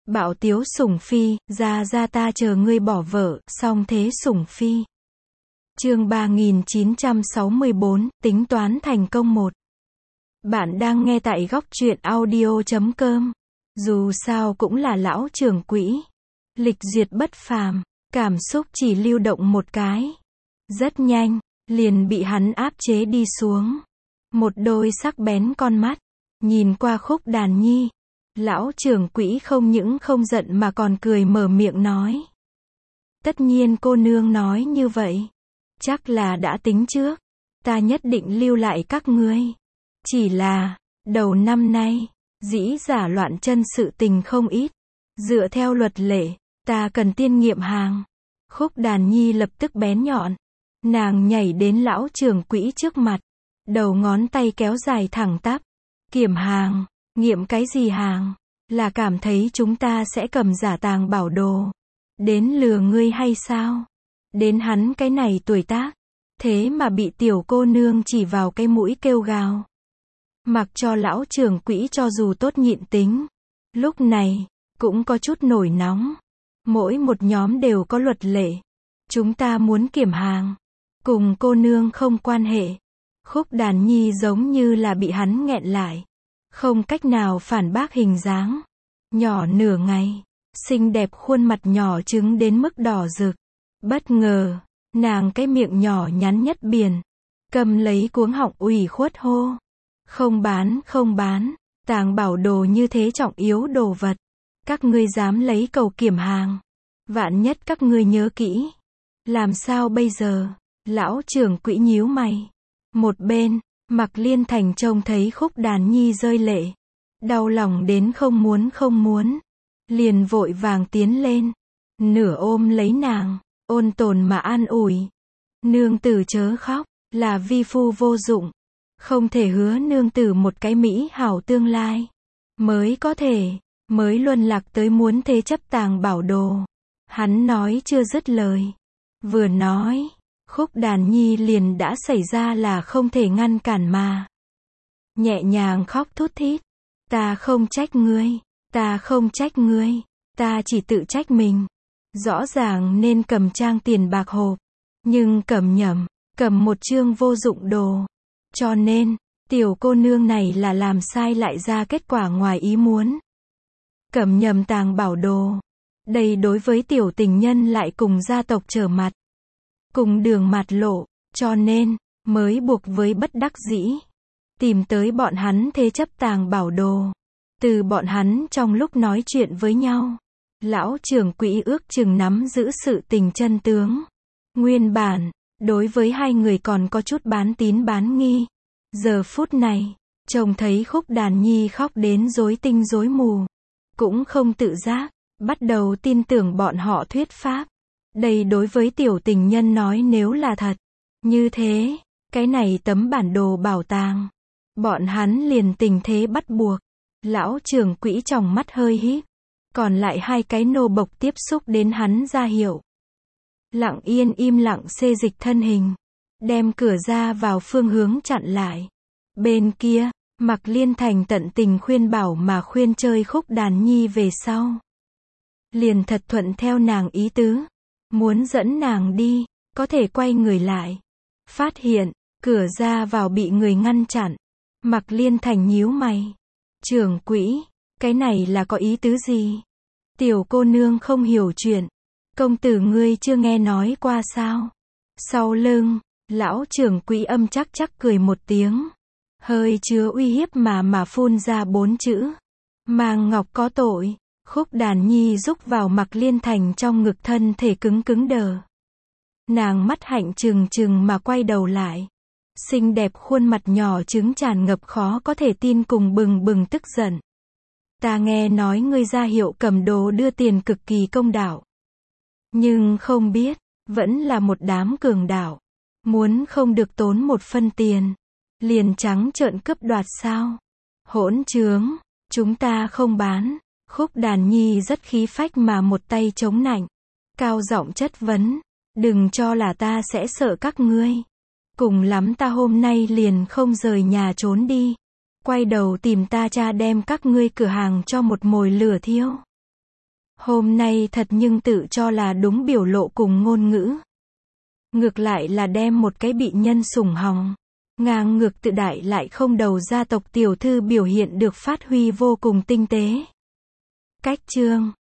Bạo tiếu sủng phi, ra ra ta chờ ngươi bỏ vợ, song thế sủng phi. Chương 3964, tính toán thành công 1. Bạn đang nghe tại góc truyện audio.com. Dù sao cũng là lão trưởng quỹ. Lịch duyệt bất phàm, cảm xúc chỉ lưu động một cái. Rất nhanh, liền bị hắn áp chế đi xuống. Một đôi sắc bén con mắt, nhìn qua Khúc Đàn Nhi. Lão trưởng quỹ không những không giận mà còn cười mở miệng nói. Tất nhiên cô nương nói như vậy. Chắc là đã tính trước. Ta nhất định lưu lại các ngươi. Chỉ là, đầu năm nay, dĩ giả loạn chân sự tình không ít. Dựa theo luật lệ, ta cần tiên nghiệm hàng. Khúc Đàn Nhi lập tức bén nhọn. Nàng nhảy đến lão trưởng quỹ trước mặt. Đầu ngón tay kéo dài thẳng tắp. Kiểm hàng, nghiệm cái gì hàng? Là cảm thấy chúng ta sẽ cầm giả tàng bảo đồ. Đến lừa ngươi hay sao? Đến hắn cái này tuổi tác. Thế mà bị tiểu cô nương chỉ vào cái mũi kêu gào. Mặc cho lão trưởng quỹ cho dù tốt nhịn tính. Lúc này, cũng có chút nổi nóng. Mỗi một nhóm đều có luật lệ. Chúng ta muốn kiểm hàng. Cùng cô nương không quan hệ. Khúc Đàn Nhi giống như là bị hắn nghẹn lại. Không cách nào phản bác hình dáng. Nhỏ nửa ngày. Xinh đẹp khuôn mặt nhỏ trứng đến mức đỏ rực. Bất ngờ, nàng cái miệng nhỏ nhắn nhất biển. Cầm lấy cuống họng ủy khuất hô. Không bán, không bán. Tàng bảo đồ như thế trọng yếu đồ vật. Các ngươi dám lấy cầu kiểm hàng. Vạn nhất các ngươi nhớ kỹ. Làm sao bây giờ? Lão trưởng quỹ nhíu mày. Một bên, Mạc Liên Thành trông thấy Khúc Đàn Nhi rơi lệ. Đau lòng đến không muốn. Liền vội vàng tiến lên. Nửa ôm lấy nàng, ôn tồn mà an ủi. Nương tử chớ khóc, là vi phu vô dụng. Không thể hứa nương tử một cái mỹ hảo tương lai. Mới luân lạc tới muốn thế chấp tàng bảo đồ. Hắn nói chưa dứt lời. Vừa nói, Khúc Đàn Nhi liền đã xảy ra là không thể ngăn cản mà. Nhẹ nhàng khóc thút thít. Ta không trách ngươi. Ta chỉ tự trách mình. Rõ ràng nên cầm trang tiền bạc hộp. Nhưng cầm nhầm, cầm một chương vô dụng đồ. Cho nên, tiểu cô nương này là làm sai lại ra kết quả ngoài ý muốn. Cầm nhầm tàng bảo đồ. Đây đối với tiểu tình nhân lại cùng gia tộc trở mặt. Cùng đường mặt lộ, cho nên, mới buộc với bất đắc dĩ. Tìm tới bọn hắn thế chấp tàng bảo đồ. Từ bọn hắn trong lúc nói chuyện với nhau. Lão trưởng quỹ ước chừng nắm giữ sự tình chân tướng. Nguyên bản, đối với hai người còn có chút bán tín bán nghi. Giờ phút này, trông thấy Khúc Đàn Nhi khóc đến rối tinh rối mù. Cũng không tự giác, bắt đầu tin tưởng bọn họ thuyết pháp. Đây đối với tiểu tình nhân nói nếu là thật. Như thế, cái này tấm bản đồ bảo tàng. Bọn hắn liền tình thế bắt buộc. Lão trưởng quỹ tròng mắt hơi híp. Còn lại hai cái nô bộc tiếp xúc đến hắn ra hiệu. Lặng yên im lặng xê dịch thân hình. Đem cửa ra vào phương hướng chặn lại. Bên kia, Mạc Liên Thành tận tình khuyên bảo mà khuyên chơi Khúc Đàn Nhi về sau. Liền thật thuận theo nàng ý tứ. Muốn dẫn nàng đi, có thể quay người lại. Phát hiện, cửa ra vào bị người ngăn chặn. Mạc Liên Thành nhíu mày. Trưởng quỹ, cái này là có ý tứ gì? Tiểu cô nương không hiểu chuyện. Công tử ngươi chưa nghe nói qua sao? Sau lưng, lão trưởng quỹ âm chắc cười một tiếng. Hơi chứa uy hiếp mà phun ra 4 chữ. Mang ngọc có tội. Khúc Đàn Nhi rúc vào Mạc Liên Thành trong ngực thân thể cứng đờ. Nàng mắt hạnh trừng mà quay đầu lại. Xinh đẹp khuôn mặt nhỏ trứng tràn ngập khó có thể tin cùng bừng tức giận. Ta nghe nói ngươi ra hiệu cầm đồ đưa tiền cực kỳ công đạo. Nhưng không biết, vẫn là một đám cường đạo. Muốn không được tốn một phân tiền. Liền trắng trợn cướp đoạt sao? Hỗn trướng, chúng ta không bán. Khúc Đàn Nhi rất khí phách mà một tay chống nạnh. Cao giọng chất vấn. Đừng cho là ta sẽ sợ các ngươi. Cùng lắm ta hôm nay liền không rời nhà trốn đi. Quay đầu tìm ta cha đem các ngươi cửa hàng cho một mồi lửa thiêu. Hôm nay thật nhưng tự cho là đúng biểu lộ cùng ngôn ngữ. Ngược lại là đem một cái bị nhân sủng hòng, ngang ngược tự đại lại không đầu gia tộc tiểu thư biểu hiện được phát huy vô cùng tinh tế. Cách chương